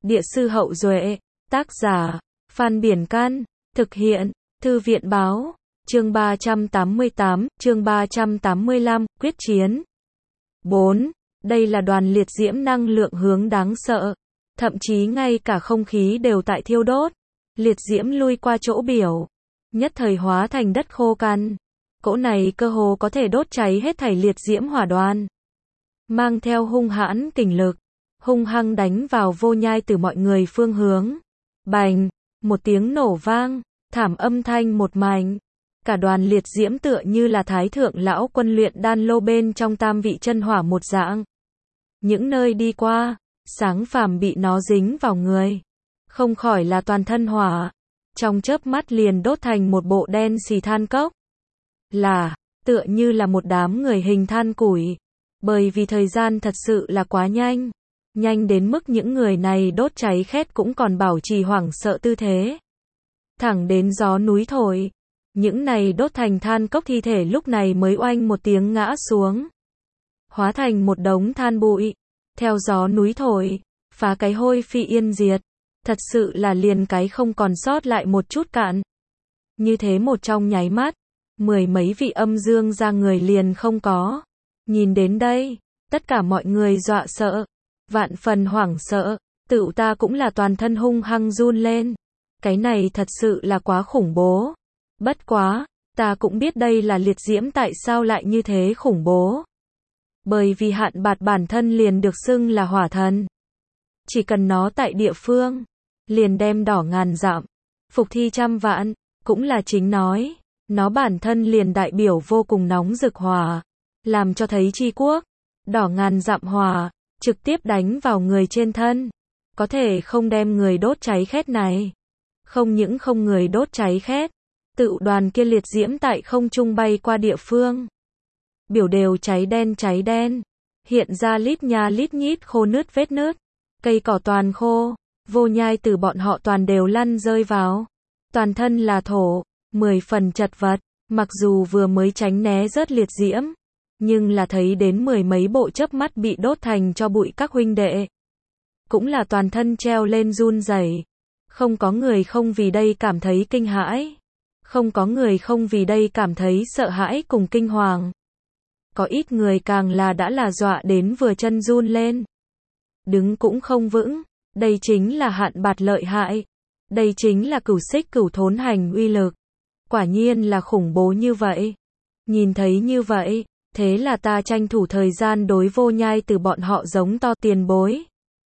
Địa sư Hậu Duệ, tác giả, Phan Biển Can, thực hiện, Thư viện Báo, chương 388, chương 385, quyết chiến. 4. Đây là đoàn liệt diễm năng lượng hướng đáng sợ. Thậm chí ngay cả không khí đều tại thiêu đốt. Liệt diễm lui qua chỗ biểu. Nhất thời hóa thành đất khô cằn. Cỗ này cơ hồ có thể đốt cháy hết thảy liệt diễm hỏa đoàn. Mang theo hung hãn kình lực. Hung hăng đánh vào Vô Nhai từ mọi người phương hướng. Bành, một tiếng nổ vang, thảm âm thanh một mảnh. Cả đoàn liệt diễm tựa như là thái thượng lão quân luyện đan lô bên trong tam vị chân hỏa một dạng. Những nơi đi qua, sáng phàm bị nó dính vào người. Không khỏi là toàn thân hỏa. Trong chớp mắt liền đốt thành một bộ đen xì than cốc. Tựa như là một đám người hình than củi. Bởi vì thời gian thật sự là quá nhanh. Nhanh đến mức những người này đốt cháy khét cũng còn bảo trì hoảng sợ tư thế. Thẳng đến gió núi thổi. Những này đốt thành than cốc thi thể lúc này mới oanh một tiếng ngã xuống. Hóa thành một đống than bụi. Theo gió núi thổi, phá cái hôi phi yên diệt. Thật sự là liền cái không còn sót lại một chút cạn. Như thế một trong nháy mắt, mười mấy vị âm dương ra người liền không có. Nhìn đến đây, tất cả mọi người dọa sợ. Vạn phần hoảng sợ, tự ta cũng là toàn thân hung hăng run lên. Cái này thật sự là quá khủng bố. Bất quá, ta cũng biết đây là liệt diễm tại sao lại như thế khủng bố. Bởi vì Hạn Bạt bản thân liền được xưng là hỏa thần. Chỉ cần nó tại địa phương, liền đem đỏ ngàn dặm, phục thi trăm vạn, cũng là chính nói. Nó bản thân liền đại biểu vô cùng nóng rực hỏa, làm cho thấy chi quốc, đỏ ngàn dặm hỏa, trực tiếp đánh vào người trên thân. Có thể không đem người đốt cháy khét này. Không những không người đốt cháy khét, tự đoàn kia liệt diễm tại không trung bay qua địa phương. Biểu đều cháy đen, hiện ra lít nha lít nhít khô nứt vết nứt. Cây cỏ toàn khô, Vô Nhai từ bọn họ toàn đều lăn rơi vào. Toàn thân là thổ, 10 phần chật vật, mặc dù vừa mới tránh né rớt liệt diễm. Nhưng là thấy đến mười mấy bộ chớp mắt bị đốt thành cho bụi các huynh đệ. Cũng là toàn thân treo lên run rẩy. Không có người không vì đây cảm thấy kinh hãi. Không có người không vì đây cảm thấy sợ hãi cùng kinh hoàng. Có ít người càng là đã là dọa đến vừa chân run lên. Đứng cũng không vững. Đây chính là Hạn Bạt lợi hại. Đây chính là Cửu Xích Cửu Thốn Hành uy lực. Quả nhiên là khủng bố như vậy. Nhìn thấy như vậy, thế là ta tranh thủ thời gian đối Vô Nhai từ bọn họ giống to tiền bối.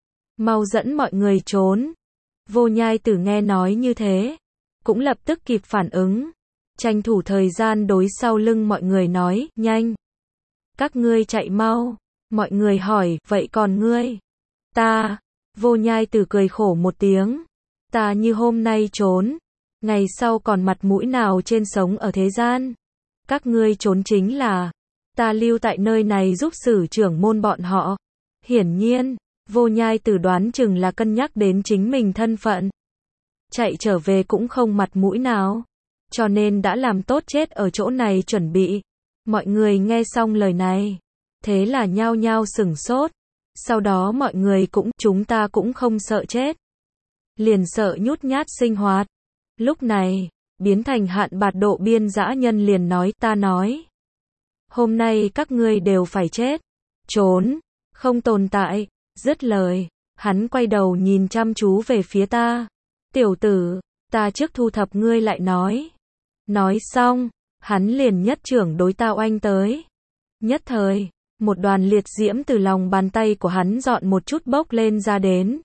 Mau dẫn mọi người trốn. Vô Nhai Tử nghe nói như thế, cũng lập tức kịp phản ứng. Tranh thủ thời gian đối sau lưng mọi người nói, nhanh. Các ngươi chạy mau. Mọi người hỏi, vậy còn ngươi? Ta. Vô Nhai Tử cười khổ một tiếng. Ta như hôm nay trốn. Ngày sau còn mặt mũi nào trên sống ở thế gian. Các ngươi trốn chính là. Ta lưu tại nơi này giúp sử trưởng môn bọn họ. Hiển nhiên, Vô Nhai Tử đoán chừng là cân nhắc đến chính mình thân phận. Chạy trở về cũng không mặt mũi nào. Cho nên đã làm tốt chết ở chỗ này chuẩn bị. Mọi người nghe xong lời này. Thế là nhao nhao sửng sốt. Sau đó mọi người cũng, chúng ta cũng không sợ chết. Liền sợ nhút nhát sinh hoạt. Lúc này, biến thành Hạn Bạt độ biên dã nhân liền nói, ta nói. Hôm nay các ngươi đều phải chết. Trốn, không tồn tại. Dứt lời, hắn quay đầu nhìn chăm chú về phía ta. Tiểu tử, ta trước thu thập ngươi lại nói. Nói xong, hắn liền nhất trưởng đối ta oanh tới. Nhất thời, một đoàn liệt diễm từ lòng bàn tay của hắn dọn một chút bốc lên ra đến.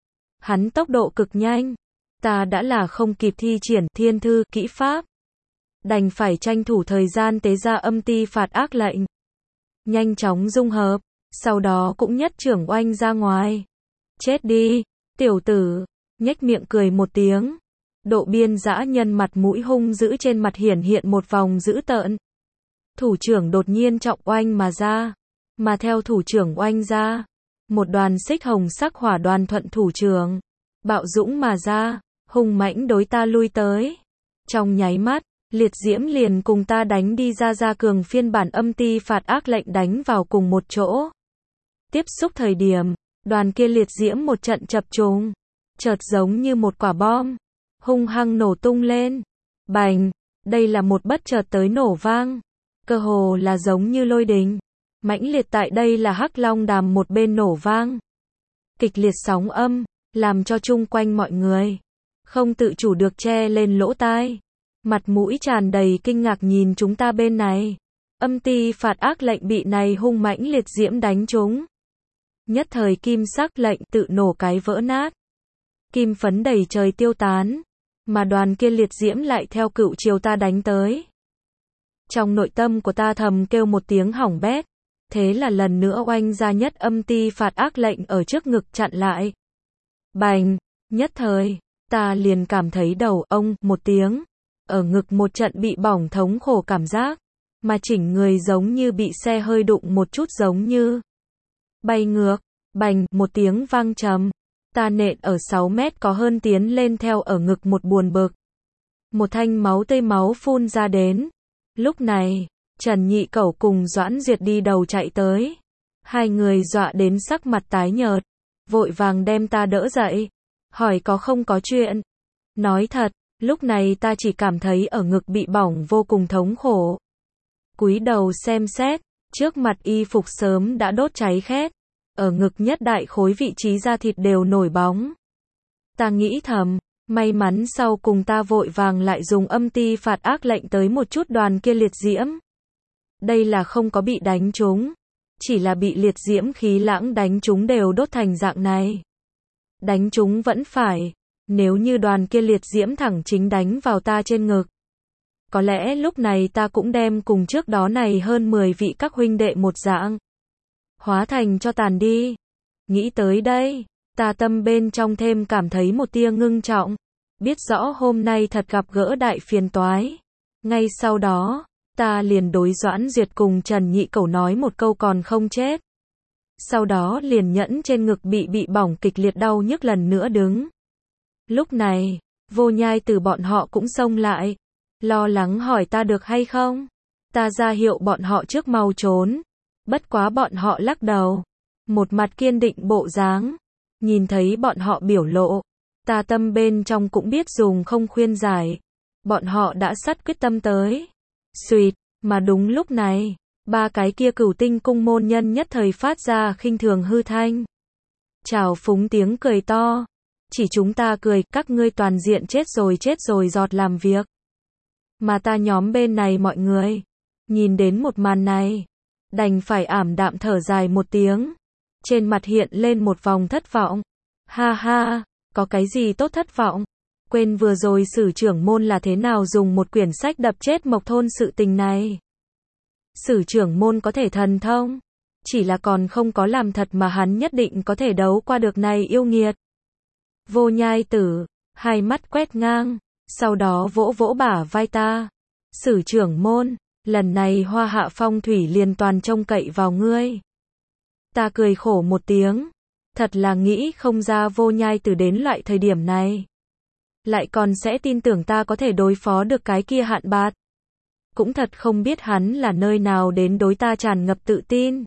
Hắn tốc độ cực nhanh. Ta đã là không kịp thi triển thiên thư kỹ pháp. Đành phải tranh thủ thời gian tế ra âm ti phạt ác lệnh. Nhanh chóng dung hợp. Sau đó cũng nhất trưởng oanh ra ngoài. Chết đi, tiểu tử. Nhếch miệng cười một tiếng. Độ biên dã nhân mặt mũi hung dữ trên mặt hiển hiện một vòng dữ tợn. Thủ trưởng đột nhiên trọng oanh mà ra. Mà theo thủ trưởng oanh ra. Một đoàn xích hồng sắc hỏa đoàn thuận thủ trưởng. Bạo dũng mà ra. Hung mãnh đối ta lui tới. Trong nháy mắt, liệt diễm liền cùng ta đánh đi ra cường phiên bản âm ti phạt ác lệnh đánh vào cùng một chỗ. Tiếp xúc thời điểm, đoàn kia liệt diễm một trận chập trùng. chợt giống như một quả bom, hung hăng nổ tung lên. Bành, đây là một bất chợt tới nổ vang, cơ hồ là giống như lôi đình. Mãnh liệt tại đây là Hắc Long Đàm một bên nổ vang. Kịch liệt sóng âm, làm cho chung quanh mọi người không tự chủ được che lên lỗ tai. Mặt mũi tràn đầy kinh ngạc nhìn chúng ta bên này. Âm ti phạt ác lệnh bị này hung mãnh liệt diễm đánh trúng. Nhất thời kim sắc lệnh tự nổ cái vỡ nát. Kim phấn đầy trời tiêu tán. Mà đoàn kia liệt diễm lại theo cựu chiều ta đánh tới. Trong nội tâm của ta thầm kêu một tiếng hỏng bét. Thế là lần nữa oanh ra nhất âm ti phạt ác lệnh ở trước ngực chặn lại. Bành, nhất thời, ta liền cảm thấy đầu ông một tiếng. Ở ngực một trận bị bỏng thống khổ cảm giác. Mà chỉnh người giống như bị xe hơi đụng một chút giống như bay ngược. Bành, một tiếng vang trầm. Ta nện ở 6 mét có hơn tiến lên theo ở ngực một buồn bực. Một thanh máu tươi máu phun ra đến. Lúc này, Trần Nhị Cẩu cùng Doãn Duyệt đi đầu chạy tới. Hai người dọa đến sắc mặt tái nhợt. Vội vàng đem ta đỡ dậy. Hỏi có không có chuyện. Nói thật, lúc này ta chỉ cảm thấy ở ngực bị bỏng vô cùng thống khổ. Cúi đầu xem xét, trước mặt y phục sớm đã đốt cháy khét. Ở ngực nhất đại khối vị trí da thịt đều nổi bóng. Ta nghĩ thầm, may mắn sau cùng ta vội vàng lại dùng âm ti phạt ác lệnh tới một chút đoàn kia liệt diễm. Đây là không có bị đánh trúng, chỉ là bị liệt diễm khí lãng đánh trúng đều đốt thành dạng này. Đánh trúng vẫn phải, nếu như đoàn kia liệt diễm thẳng chính đánh vào ta trên ngực. Có lẽ lúc này ta cũng đem cùng trước đó này hơn 10 vị các huynh đệ một dạng. Hóa thành cho tàn đi. Nghĩ tới đây, ta tâm bên trong thêm cảm thấy một tia ngưng trọng. Biết rõ hôm nay thật gặp gỡ đại phiền toái. Ngay sau đó, ta liền đối Doãn Duyệt cùng Trần Nhị Cẩu nói một câu còn không chết. Sau đó liền nhẫn trên ngực bị bỏng kịch liệt đau nhức lần nữa đứng. Lúc này, Vô Nhai từ bọn họ cũng xông lại. Lo lắng hỏi ta được hay không? Ta ra hiệu bọn họ trước mau trốn. Bất quá bọn họ lắc đầu. Một mặt kiên định bộ dáng. Nhìn thấy bọn họ biểu lộ. Ta tâm bên trong cũng biết dùng không khuyên giải. Bọn họ đã sắt quyết tâm tới. Xuyệt, mà đúng lúc này. Ba cái kia Cửu Tinh cung môn nhân nhất thời phát ra khinh thường hư thanh. Chào phúng tiếng cười to. Chỉ chúng ta cười, các ngươi toàn diện chết rồi giọt làm việc. Mà ta nhóm bên này mọi người. Nhìn đến một màn này. Đành phải ảm đạm thở dài một tiếng. Trên mặt hiện lên một vòng thất vọng. Ha ha, có cái gì tốt thất vọng? Quên vừa rồi Sử trưởng môn là thế nào dùng một quyển sách đập chết Mộc Thôn sự tình này. Sử trưởng môn có thể thần thông. Chỉ là còn không có làm thật mà hắn nhất định có thể đấu qua được này yêu nghiệt. Vô Nhai Tử, hai mắt quét ngang. Sau đó vỗ vỗ bả vai ta. Sử trưởng môn, lần này Hoa Hạ phong thủy liền toàn trông cậy vào ngươi. Ta cười khổ một tiếng. Thật là nghĩ không ra Vô Nhai Tử đến loại thời điểm này. Lại còn sẽ tin tưởng ta có thể đối phó được cái kia Hạn Bạt. Cũng thật không biết hắn là nơi nào đến đối ta tràn ngập tự tin.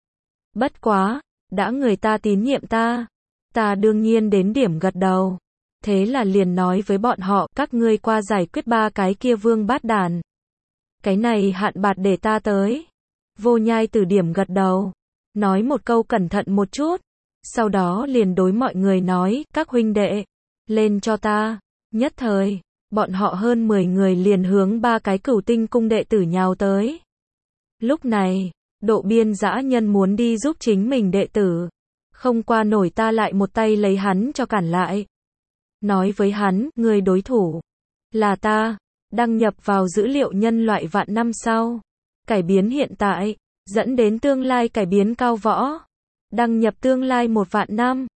Bất quá, đã người ta tín nhiệm ta. Ta đương nhiên đến điểm gật đầu. Thế là liền nói với bọn họ, các ngươi qua giải quyết ba cái kia vương bát đàn. Cái này Hạn Bạt để ta tới. Vô Nhai Tử điểm gật đầu. Nói một câu cẩn thận một chút. Sau đó liền đối mọi người nói, các huynh đệ, lên cho ta. Nhất thời, bọn họ hơn 10 người liền hướng ba cái Cửu Tinh cung đệ tử nhào tới. Lúc này, Độ Biên dã nhân muốn đi giúp chính mình đệ tử. Không qua nổi ta lại một tay lấy hắn cho cản lại. Nói với hắn, người đối thủ là ta, đăng nhập vào dữ liệu nhân loại vạn năm sau. Cải biến hiện tại, dẫn đến tương lai cải biến cao võ. Đăng nhập tương lai 1 vạn năm.